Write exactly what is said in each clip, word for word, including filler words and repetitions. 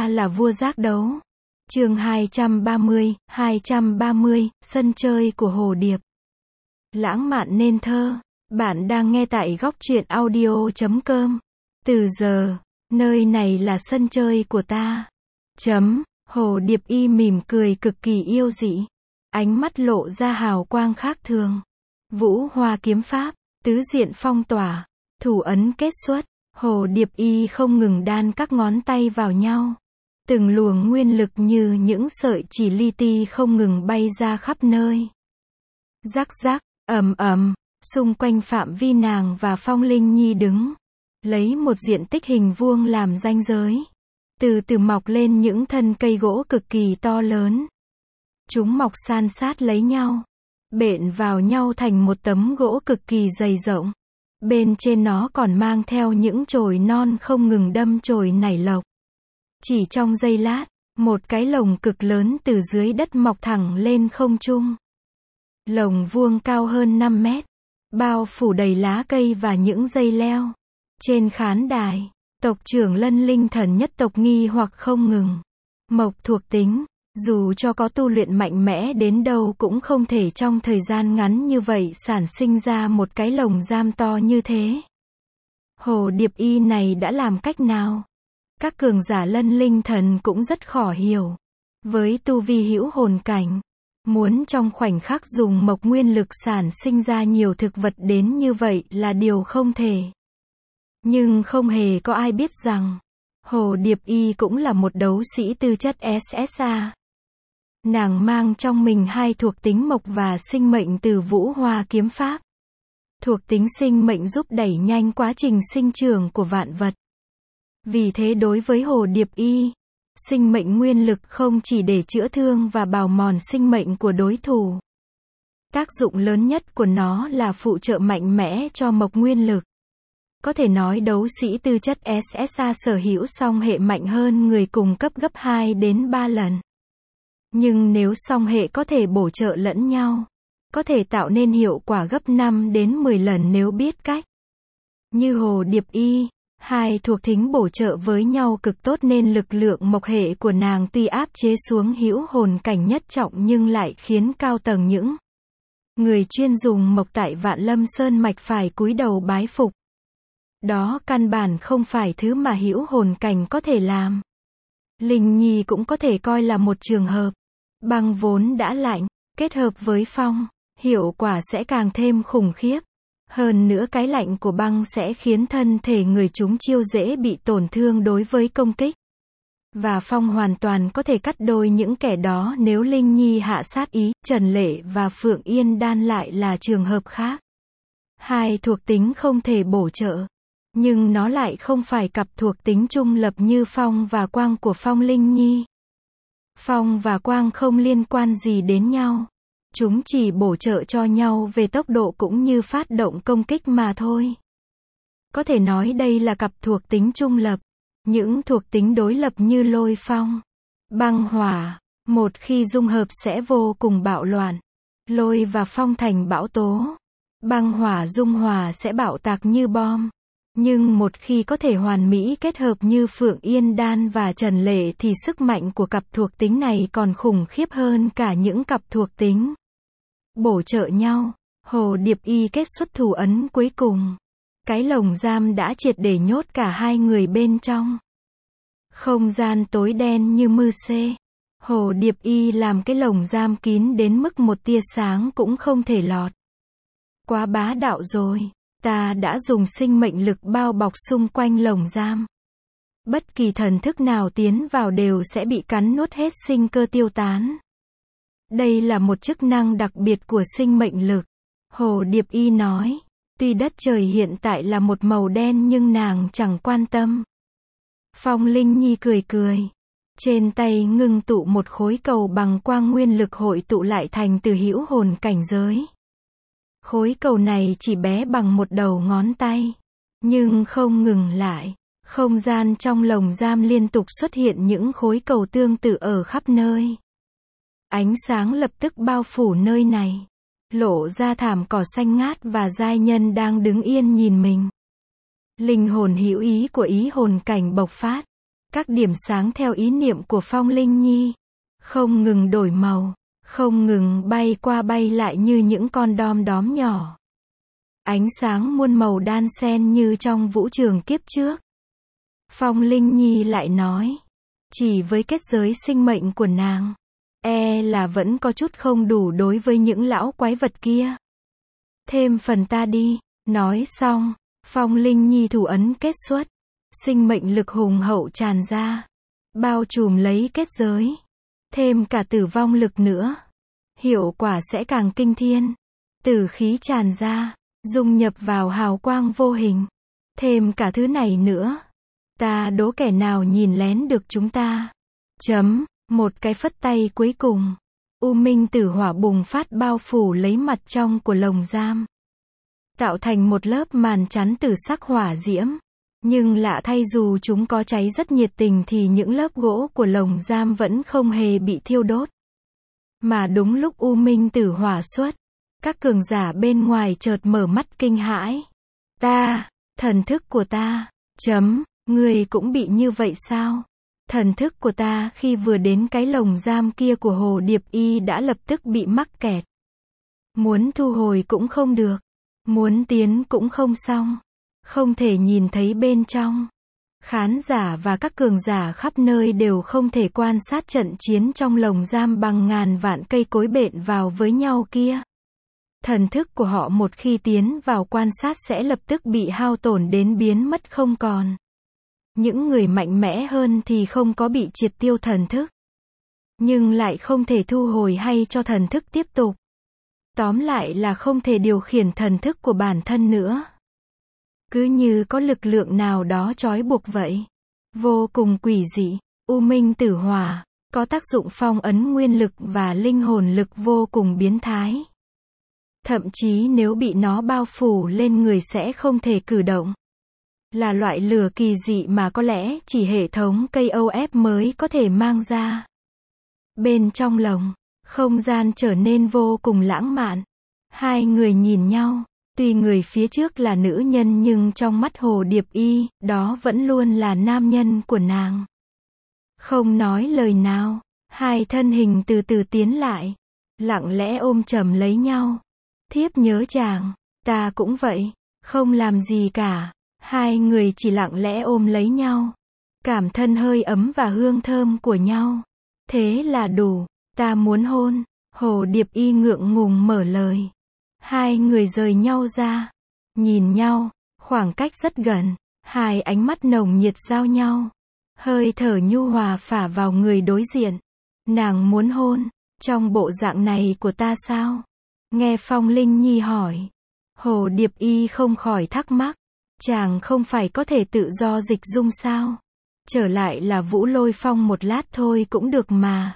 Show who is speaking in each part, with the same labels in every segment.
Speaker 1: ta là vua giác đấu. Chương hai trăm ba mươi, hai trăm ba mươi, sân chơi của hồ điệp. Lãng mạn nên thơ. Bạn đang nghe tại góc truyện audio chấm com. Từ giờ, nơi này là sân chơi của ta. Chấm, hồ điệp y mỉm cười cực kỳ yêu dị. Ánh mắt lộ ra hào quang khác thường. Vũ hoa kiếm pháp, tứ diện phong tỏa, thủ ấn kết xuất. Hồ điệp y không ngừng đan các ngón tay vào nhau. Từng luồng nguyên lực như những sợi chỉ li ti không ngừng bay ra khắp nơi. Rắc rắc, ầm ầm, xung quanh phạm vi nàng và Phong Linh Nhi đứng, lấy một diện tích hình vuông làm ranh giới. Từ từ mọc lên những thân cây gỗ cực kỳ to lớn. Chúng mọc san sát lấy nhau, bện vào nhau thành một tấm gỗ cực kỳ dày rộng. Bên trên nó còn mang theo những chồi non không ngừng đâm chồi nảy lộc. Chỉ trong giây lát, một cái lồng cực lớn từ dưới đất mọc thẳng lên không trung. Lồng vuông cao hơn năm mét, bao phủ đầy lá cây và những dây leo. Trên khán đài, tộc trưởng Lân Linh Thần nhất tộc nghi hoặc không ngừng. Mộc thuộc tính, dù cho có tu luyện mạnh mẽ đến đâu cũng không thể trong thời gian ngắn như vậy sản sinh ra một cái lồng giam to như thế. Hồ điệp y này đã làm cách nào? Các cường giả Lân Linh Thần cũng rất khó hiểu. Với tu vi hữu hồn cảnh, muốn trong khoảnh khắc dùng mộc nguyên lực sản sinh ra nhiều thực vật đến như vậy là điều không thể. Nhưng không hề có ai biết rằng, hồ điệp y cũng là một đấu sĩ tư chất ét ét a. Nàng mang trong mình hai thuộc tính mộc và sinh mệnh từ vũ hoa kiếm pháp. Thuộc tính sinh mệnh giúp đẩy nhanh quá trình sinh trưởng của vạn vật. Vì thế đối với hồ điệp y, sinh mệnh nguyên lực không chỉ để chữa thương và bào mòn sinh mệnh của đối thủ. Tác dụng lớn nhất của nó là phụ trợ mạnh mẽ cho mộc nguyên lực. Có thể nói đấu sĩ tư chất ét ét a sở hữu song hệ mạnh hơn người cùng cấp gấp hai đến ba lần. Nhưng nếu song hệ có thể bổ trợ lẫn nhau, có thể tạo nên hiệu quả gấp năm đến mười lần nếu biết cách. Như hồ điệp y, hai thuộc tính bổ trợ với nhau cực tốt nên lực lượng mộc hệ của nàng tuy áp chế xuống hữu hồn cảnh nhất trọng nhưng lại khiến cao tầng những người chuyên dùng mộc tại Vạn Lâm Sơn Mạch phải cúi đầu bái phục. Đó căn bản không phải thứ mà hữu hồn cảnh có thể làm. Linh Nhi cũng có thể coi là một trường hợp. Băng vốn đã lạnh, kết hợp với phong, hiệu quả sẽ càng thêm khủng khiếp. Hơn nữa cái lạnh của băng sẽ khiến thân thể người chúng chiêu dễ bị tổn thương đối với công kích. Và phong hoàn toàn có thể cắt đôi những kẻ đó nếu Linh Nhi hạ sát ý. Trần Lệ và Phượng Yên Đan lại là trường hợp khác. Hai thuộc tính không thể bổ trợ. Nhưng nó lại không phải cặp thuộc tính trung lập như phong và quang của Phong Linh Nhi. Phong và quang không liên quan gì đến nhau. Chúng chỉ bổ trợ cho nhau về tốc độ cũng như phát động công kích mà thôi. Có thể nói đây là cặp thuộc tính trung lập. Những thuộc tính đối lập như lôi phong, băng hỏa, một khi dung hợp sẽ vô cùng bạo loạn. Lôi và phong thành bão tố. Băng hỏa dung hòa sẽ bạo tạc như bom. Nhưng một khi có thể hoàn mỹ kết hợp như Phượng Yên Đan và Trần Lệ thì sức mạnh của cặp thuộc tính này còn khủng khiếp hơn cả những cặp thuộc tính bổ trợ nhau. Hồ điệp y kết xuất thủ ấn cuối cùng. Cái lồng giam đã triệt để nhốt cả hai người bên trong. Không gian tối đen như mưa xê. Hồ điệp y làm cái lồng giam kín đến mức một tia sáng cũng không thể lọt. Quá bá đạo rồi. Ta đã dùng sinh mệnh lực bao bọc xung quanh lồng giam. Bất kỳ thần thức nào tiến vào đều sẽ bị cắn nuốt hết sinh cơ tiêu tán. Đây là một chức năng đặc biệt của sinh mệnh lực. Hồ điệp y nói. Tuy đất trời hiện tại là một màu đen nhưng nàng chẳng quan tâm. Phong Linh Nhi cười cười. Trên tay ngưng tụ một khối cầu bằng quang nguyên lực hội tụ lại thành từ hữu hồn cảnh giới. Khối cầu này chỉ bé bằng một đầu ngón tay. Nhưng không ngừng lại. Không gian trong lồng giam liên tục xuất hiện những khối cầu tương tự ở khắp nơi. Ánh sáng lập tức bao phủ nơi này. Lộ ra thảm cỏ xanh ngát và giai nhân đang đứng yên nhìn mình. Linh hồn hữu ý của ý hồn cảnh bộc phát. Các điểm sáng theo ý niệm của Phong Linh Nhi, không ngừng đổi màu, không ngừng bay qua bay lại như những con đom đóm nhỏ. Ánh sáng muôn màu đan xen như trong vũ trường kiếp trước. Phong Linh Nhi lại nói, chỉ với kết giới sinh mệnh của nàng, e là vẫn có chút không đủ đối với những lão quái vật kia. Thêm phần ta đi. Nói xong, Phong Linh Nhi thủ ấn kết xuất, sinh mệnh lực hùng hậu tràn ra, bao trùm lấy kết giới, thêm cả tử vong lực nữa. Hiệu quả sẽ càng kinh thiên. Tử khí tràn ra, dung nhập vào hào quang vô hình. Thêm cả thứ này nữa, ta đố kẻ nào nhìn lén được chúng ta. Chấm, một cái phất tay cuối cùng, U Minh Tử Hỏa bùng phát bao phủ lấy mặt trong của lồng giam, tạo thành một lớp màn chắn tử sắc hỏa diễm. Nhưng lạ thay, dù chúng có cháy rất nhiệt tình thì những lớp gỗ của lồng giam vẫn không hề bị thiêu đốt. Mà đúng lúc U Minh Tử Hỏa xuất, các cường giả bên ngoài chợt mở mắt kinh hãi. Ta, thần thức của ta, chấm, người cũng bị như vậy sao? Thần thức của ta khi vừa đến cái lồng giam kia của Hồ Điệp Y đã lập tức bị mắc kẹt. Muốn thu hồi cũng không được, muốn tiến cũng không xong, không thể nhìn thấy bên trong. Khán giả và các cường giả khắp nơi đều không thể quan sát trận chiến trong lồng giam bằng ngàn vạn cây cối bện vào với nhau kia. Thần thức của họ một khi tiến vào quan sát sẽ lập tức bị hao tổn đến biến mất không còn. Những người mạnh mẽ hơn thì không có bị triệt tiêu thần thức, nhưng lại không thể thu hồi hay cho thần thức tiếp tục. Tóm lại là không thể điều khiển thần thức của bản thân nữa. Cứ như có lực lượng nào đó trói buộc vậy. Vô cùng quỷ dị. U Minh Tử Hỏa có tác dụng phong ấn nguyên lực và linh hồn lực vô cùng biến thái. Thậm chí nếu bị nó bao phủ lên người sẽ không thể cử động. Là loại lửa kỳ dị mà có lẽ chỉ hệ thống K O F mới có thể mang ra. Bên trong lồng, không gian trở nên vô cùng lãng mạn. Hai người nhìn nhau, tuy người phía trước là nữ nhân nhưng trong mắt Hồ Điệp Y, đó vẫn luôn là nam nhân của nàng. Không nói lời nào, hai thân hình từ từ tiến lại, lặng lẽ ôm chầm lấy nhau. Thiếp nhớ chàng, ta cũng vậy, không làm gì cả. Hai người chỉ lặng lẽ ôm lấy nhau, cảm thân hơi ấm và hương thơm của nhau. Thế là đủ, ta muốn hôn. Hồ Điệp Y ngượng ngùng mở lời. Hai người rời nhau ra, nhìn nhau, khoảng cách rất gần, hai ánh mắt nồng nhiệt giao nhau. Hơi thở nhu hòa phả vào người đối diện. Nàng muốn hôn, trong bộ dạng này của ta sao? Nghe Phong Linh Nhi hỏi, Hồ Điệp Y không khỏi thắc mắc. Chàng không phải có thể tự do dịch dung sao? Trở lại là Vũ Lôi Phong một lát thôi cũng được mà.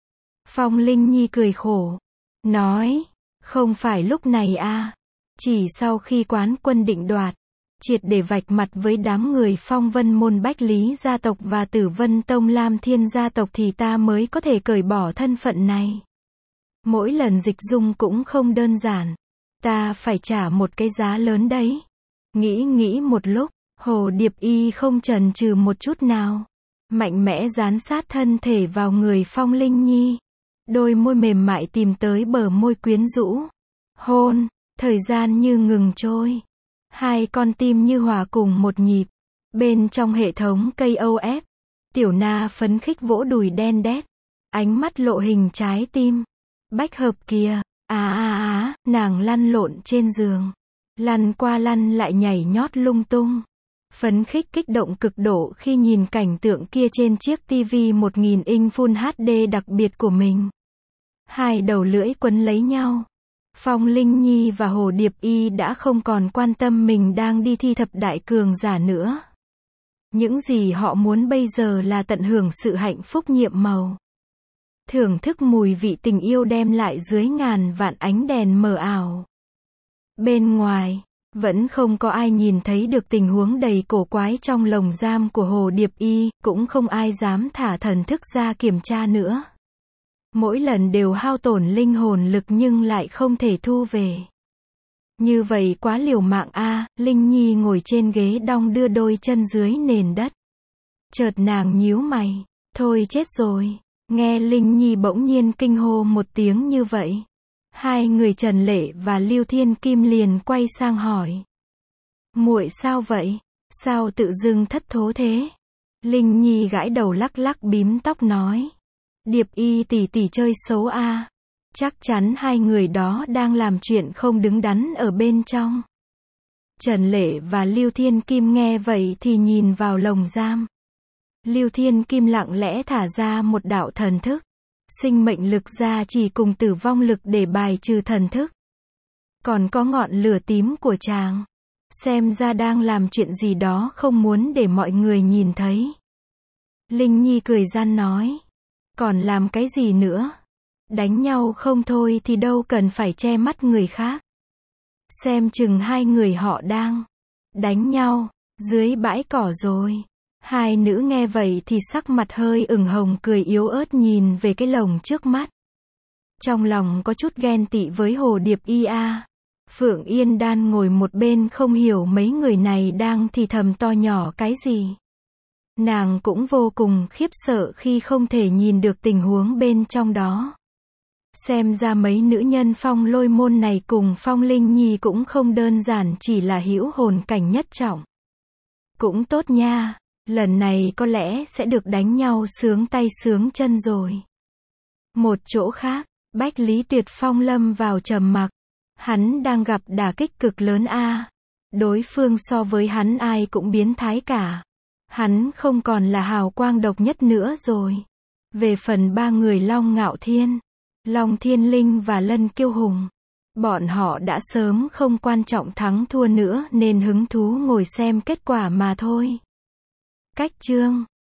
Speaker 1: Phong Linh Nhi cười khổ, nói, không phải lúc này à. Chỉ sau khi Quán Quân định đoạt, triệt để vạch mặt với đám người Phong Vân Môn Bách Lý gia tộc và Tử Vân Tông Lam Thiên gia tộc thì ta mới có thể cởi bỏ thân phận này. Mỗi lần dịch dung cũng không đơn giản. Ta phải trả một cái giá lớn đấy. Nghĩ nghĩ một lúc, Hồ Điệp Y không chần chừ một chút nào. Mạnh mẽ dán sát thân thể vào người Phong Linh Nhi. Đôi môi mềm mại tìm tới bờ môi quyến rũ. Hôn, thời gian như ngừng trôi. Hai con tim như hòa cùng một nhịp. Bên trong hệ thống K O F, Tiểu Na phấn khích vỗ đùi đen đét. Ánh mắt lộ hình trái tim. Bách hợp kìa, á á á, nàng lăn lộn trên giường. Lăn qua lăn lại nhảy nhót lung tung. Phấn khích kích động cực độ khi nhìn cảnh tượng kia trên chiếc tivi một nghìn inch Full H D đặc biệt của mình. Hai đầu lưỡi quấn lấy nhau. Phong Linh Nhi và Hồ Điệp Y đã không còn quan tâm mình đang đi thi thập đại cường giả nữa. Những gì họ muốn bây giờ là tận hưởng sự hạnh phúc nhiệm màu. Thưởng thức mùi vị tình yêu đem lại dưới ngàn vạn ánh đèn mờ ảo. Bên ngoài, vẫn không có ai nhìn thấy được tình huống đầy cổ quái trong lồng giam của Hồ Điệp Y, cũng không ai dám thả thần thức ra kiểm tra nữa. Mỗi lần đều hao tổn linh hồn lực nhưng lại không thể thu về. Như vậy quá liều mạng a. Linh Nhi ngồi trên ghế đong đưa đôi chân dưới nền đất. Chợt nàng nhíu mày. Thôi chết rồi. Nghe Linh Nhi bỗng nhiên kinh hô một tiếng như vậy. Hai người Trần Lệ và Lưu Thiên Kim liền quay sang hỏi. Muội sao vậy? Sao tự dưng thất thố thế? Linh Nhi gãi đầu lắc lắc bím tóc nói. Điệp Y tỷ tỷ chơi xấu a. À. Chắc chắn hai người đó đang làm chuyện không đứng đắn ở bên trong. Trần Lệ và Lưu Thiên Kim nghe vậy thì nhìn vào lồng giam. Lưu Thiên Kim lặng lẽ thả ra một đạo thần thức. Sinh mệnh lực ra chỉ cùng tử vong lực để bài trừ thần thức. Còn có ngọn lửa tím của chàng. Xem ra đang làm chuyện gì đó không muốn để mọi người nhìn thấy. Linh Nhi cười gian nói. Còn làm cái gì nữa? Đánh nhau không thôi thì đâu cần phải che mắt người khác. Xem chừng hai người họ đang đánh nhau dưới bãi cỏ rồi. Hai nữ nghe vậy thì sắc mặt hơi ửng hồng cười yếu ớt nhìn về cái lồng trước mắt. Trong lòng có chút ghen tị với Hồ Điệp Y A. Phượng Yên Đan ngồi một bên không hiểu mấy người này đang thì thầm to nhỏ cái gì. Nàng cũng vô cùng khiếp sợ khi không thể nhìn được tình huống bên trong đó. Xem ra mấy nữ nhân Phong Lôi môn này cùng Phong Linh Nhi cũng không đơn giản chỉ là hữu hồn cảnh nhất trọng. Cũng tốt nha, lần này có lẽ sẽ được đánh nhau sướng tay sướng chân rồi. Một chỗ khác, Bách Lý Tuyệt Phong lâm vào trầm mặc. Hắn đang gặp đả kích cực lớn a. Đối phương so với hắn ai cũng biến thái cả. Hắn không còn là hào quang độc nhất nữa rồi. Về phần ba người Long Ngạo Thiên, Long Thiên Linh và Lân Kiêu Hùng, bọn họ đã sớm không quan trọng thắng thua nữa nên hứng thú ngồi xem kết quả mà thôi. Cách chương